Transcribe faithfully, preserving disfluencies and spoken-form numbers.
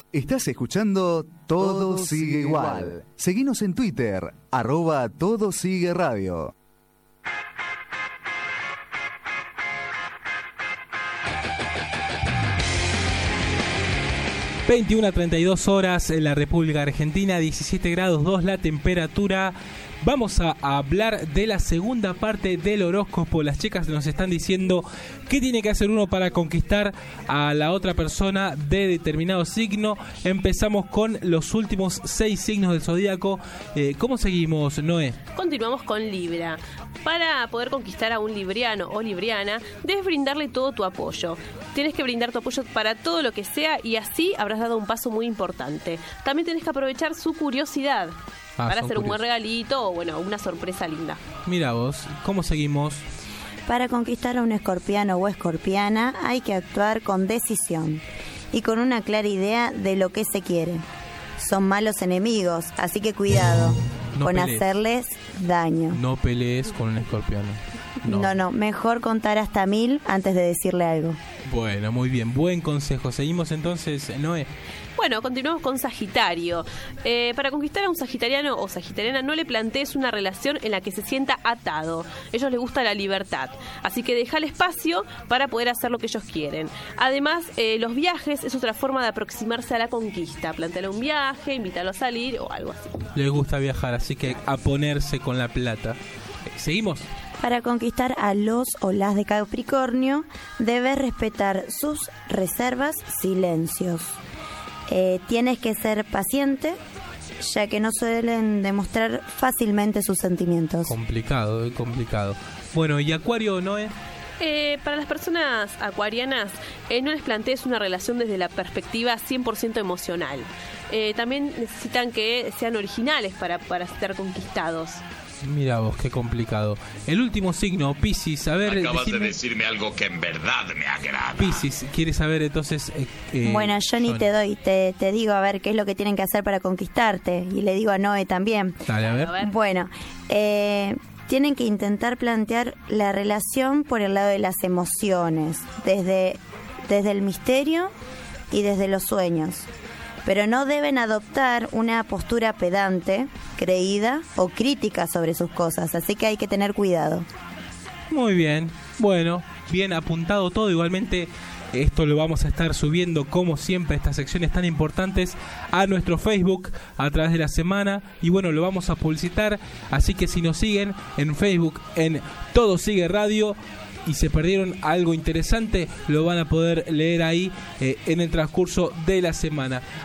Estás escuchando Todo, Todo Sigue Igual. igual. Seguinos en Twitter, arroba Todo Sigue Radio. veintiuna a treinta y dos horas en la República Argentina, diecisiete grados dos la temperatura. Vamos a hablar de la segunda parte del horóscopo. Las chicas nos están diciendo qué tiene que hacer uno para conquistar a la otra persona de determinado signo. Empezamos con los últimos seis signos del zodíaco. Eh, ¿Cómo seguimos, Noé? Continuamos con Libra. Para poder conquistar a un libriano o libriana, debes brindarle todo tu apoyo. Tienes que brindar tu apoyo para todo lo que sea y así habrás dado un paso muy importante. También tienes que aprovechar su curiosidad. Ah, para hacer un buen regalito o bueno, una sorpresa linda. Mira vos, ¿cómo seguimos? Para conquistar a un escorpiano o escorpiana hay que actuar con decisión y con una clara idea de lo que se quiere. Son malos enemigos, así que cuidado no con pelees. hacerles daño. No pelees con un escorpiano. No. no, no, mejor contar hasta mil antes de decirle algo. Bueno, muy bien, buen consejo. Seguimos entonces, Noé. Bueno, continuamos con Sagitario. Eh, para conquistar a un sagitariano o sagitariana no le plantees una relación en la que se sienta atado. A ellos les gusta la libertad, así que déjale espacio para poder hacer lo que ellos quieren. Además, eh, los viajes es otra forma de aproximarse a la conquista. Planteale un viaje, invítalo a salir o algo así. Les gusta viajar, así que a ponerse con la plata. Eh, ¿Seguimos? Para conquistar a los o las de Capricornio, debes respetar sus reservas, silencios. Eh, tienes que ser paciente, ya que no suelen demostrar fácilmente sus sentimientos. Complicado, eh, complicado. Bueno, ¿y Acuario, Noé? Eh, para las personas acuarianas, eh, no les plantees una relación desde la perspectiva cien por ciento emocional. Eh, también necesitan que sean originales para, para ser conquistados. Mira vos, qué complicado. El último signo, Piscis. A ver, acabas decime... de decirme algo que en verdad me agrada. Piscis, ¿quieres saber entonces? Eh, eh, bueno, yo ni te doy, te, te digo a ver qué es lo que tienen que hacer para conquistarte. Y le digo a Noé también. Dale, a ver. Bueno, eh, tienen que intentar plantear la relación por el lado de las emociones, desde, desde el misterio y desde los sueños. Pero no deben adoptar una postura pedante, creída o crítica sobre sus cosas, así que hay que tener cuidado. Muy bien, bueno, bien apuntado todo. Igualmente esto lo vamos a estar subiendo como siempre, estas secciones tan importantes, a nuestro Facebook a través de la semana. Y bueno, lo vamos a publicitar, así que si nos siguen en Facebook en Todo Sigue Radio y se perdieron algo interesante, lo van a poder leer ahí eh, en el transcurso de la semana.